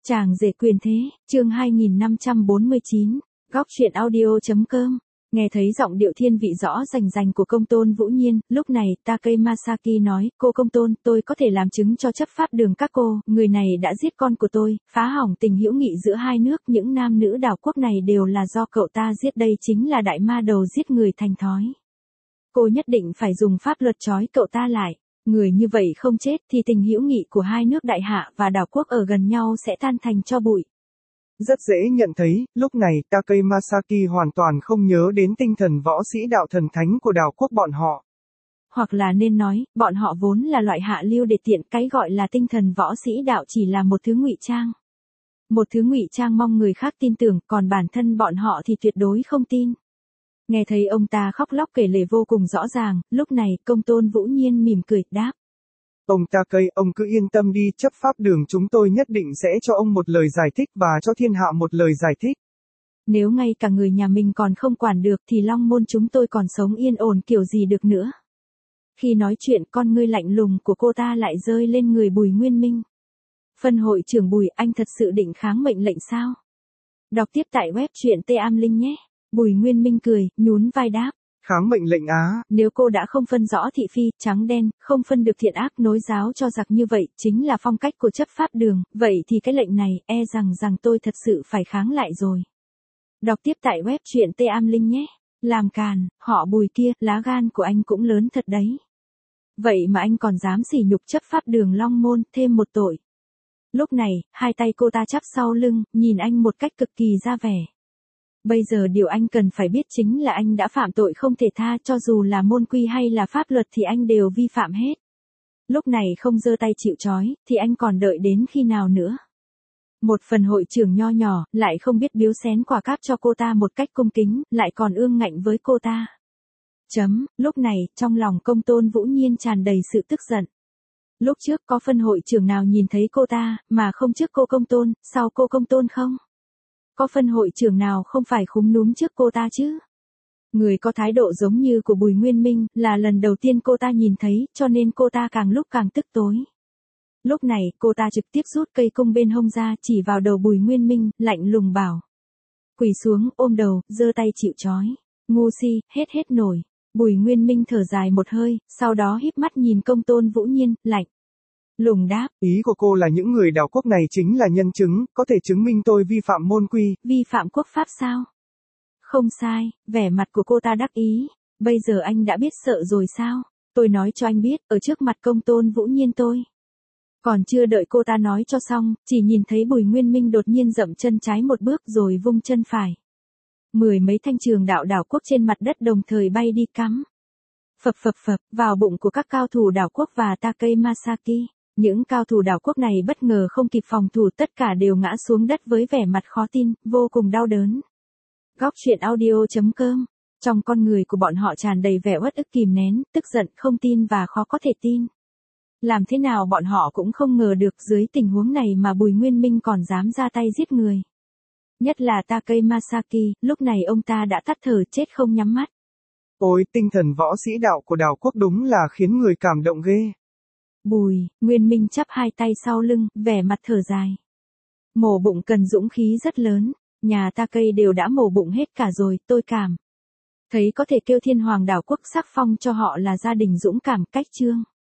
Chàng rể quyền thế, chương 2549, góc truyện audio.com. Nghe thấy giọng điệu thiên vị rõ rành rành của công tôn Vũ Nhiên, lúc này Takei Masaki nói, cô công tôn, tôi có thể làm chứng cho chấp pháp đường các cô, người này đã giết con của tôi, phá hỏng tình hữu nghị giữa hai nước, những nam nữ đảo quốc này đều là do cậu ta giết, đây chính là đại ma đầu giết người thành thói. Cô nhất định phải dùng pháp luật trói cậu ta lại. Người như vậy không chết thì tình hữu nghị của hai nước đại hạ và đảo quốc ở gần nhau sẽ tan thành tro bụi. Rất dễ nhận thấy, lúc này Takei Masaki hoàn toàn không nhớ đến tinh thần võ sĩ đạo thần thánh của đảo quốc bọn họ. Hoặc là nên nói, bọn họ vốn là loại hạ lưu để tiện, cái gọi là tinh thần võ sĩ đạo chỉ là một thứ ngụy trang. Một thứ ngụy trang mong người khác tin tưởng, còn bản thân bọn họ thì tuyệt đối không tin. Nghe thấy ông ta khóc lóc kể lể vô cùng rõ ràng, lúc này công tôn Vũ Nhiên mỉm cười, đáp. Ông Takei, ông cứ yên tâm đi, chấp pháp đường chúng tôi nhất định sẽ cho ông một lời giải thích và cho thiên hạ một lời giải thích. Nếu ngay cả người nhà mình còn không quản được thì Long Môn chúng tôi còn sống yên ổn kiểu gì được nữa. Khi nói chuyện con ngươi lạnh lùng của cô ta lại rơi lên người Bùi Nguyên Minh. Phân hội trưởng Bùi, anh thật sự định kháng mệnh lệnh sao? Đọc tiếp tại web truyện T-Am-Linh nhé. Bùi Nguyên Minh cười, nhún vai đáp. Kháng mệnh lệnh á? Nếu cô đã không phân rõ thị phi, trắng đen, không phân được thiện ác nối giáo cho giặc như vậy, chính là phong cách của chấp pháp đường, vậy thì cái lệnh này, rằng tôi thật sự phải kháng lại rồi. Đọc tiếp tại web truyện T-Am-Linh nhé. Làm càn, họ Bùi kia, lá gan của anh cũng lớn thật đấy. Vậy mà anh còn dám sỉ nhục chấp pháp đường Long Môn, thêm một tội. Lúc này, hai tay cô ta chắp sau lưng, nhìn anh một cách cực kỳ ra vẻ. Bây giờ điều anh cần phải biết chính là anh đã phạm tội không thể tha, cho dù là môn quy hay là pháp luật thì anh đều vi phạm hết. Lúc này không giơ tay chịu trói, thì anh còn đợi đến khi nào nữa? Một phần hội trưởng nho nhỏ, lại không biết biếu xén quả cáp cho cô ta một cách cung kính, lại còn ương ngạnh với cô ta. Lúc này, trong lòng công tôn Vũ Nhiên tràn đầy sự tức giận. Lúc trước có phân hội trưởng nào nhìn thấy cô ta, mà không trước cô công tôn, sau cô công tôn không? Có phân hội trưởng nào không phải khúm núm trước cô ta chứ? Người có thái độ giống như của Bùi Nguyên Minh, là lần đầu tiên cô ta nhìn thấy, cho nên cô ta càng lúc càng tức tối. Lúc này, cô ta trực tiếp rút cây cung bên hông ra, chỉ vào đầu Bùi Nguyên Minh, lạnh lùng bảo. Quỳ xuống, ôm đầu, giơ tay chịu trói. Ngu si, hết nổi. Bùi Nguyên Minh thở dài một hơi, sau đó híp mắt nhìn công tôn Vũ Nhiên, lạnh lùng đáp. Ý của cô là những người đảo quốc này chính là nhân chứng, có thể chứng minh tôi vi phạm môn quy. Vi phạm quốc pháp sao? Không sai, vẻ mặt của cô ta đắc ý. Bây giờ anh đã biết sợ rồi sao? Tôi nói cho anh biết, ở trước mặt công tôn Vũ Nhiên tôi. Còn chưa đợi cô ta nói cho xong, chỉ nhìn thấy Bùi Nguyên Minh đột nhiên dậm chân trái một bước rồi vung chân phải. Mười mấy thanh trường đạo đảo quốc trên mặt đất đồng thời bay đi cắm. Phập vào bụng của các cao thủ đảo quốc và Takei Masaki. Những cao thủ đảo quốc này bất ngờ không kịp phòng thủ, tất cả đều ngã xuống đất với vẻ mặt khó tin, vô cùng đau đớn. Góc truyện audio.com. Trong con người của bọn họ tràn đầy vẻ uất ức kìm nén, tức giận, không tin và khó có thể tin. Làm thế nào bọn họ cũng không ngờ được dưới tình huống này mà Bùi Nguyên Minh còn dám ra tay giết người. Nhất là Takei Masaki, lúc này ông ta đã tắt thở chết không nhắm mắt. Ôi, tinh thần võ sĩ đạo của đảo quốc đúng là khiến người cảm động ghê. Bùi Nguyên Minh chắp hai tay sau lưng, vẻ mặt thở dài. Mổ bụng cần dũng khí rất lớn, nhà Takei đều đã mổ bụng hết cả rồi, tôi cảm thấy có thể kêu thiên hoàng đảo quốc sắc phong cho họ là gia đình dũng cảm cách chương.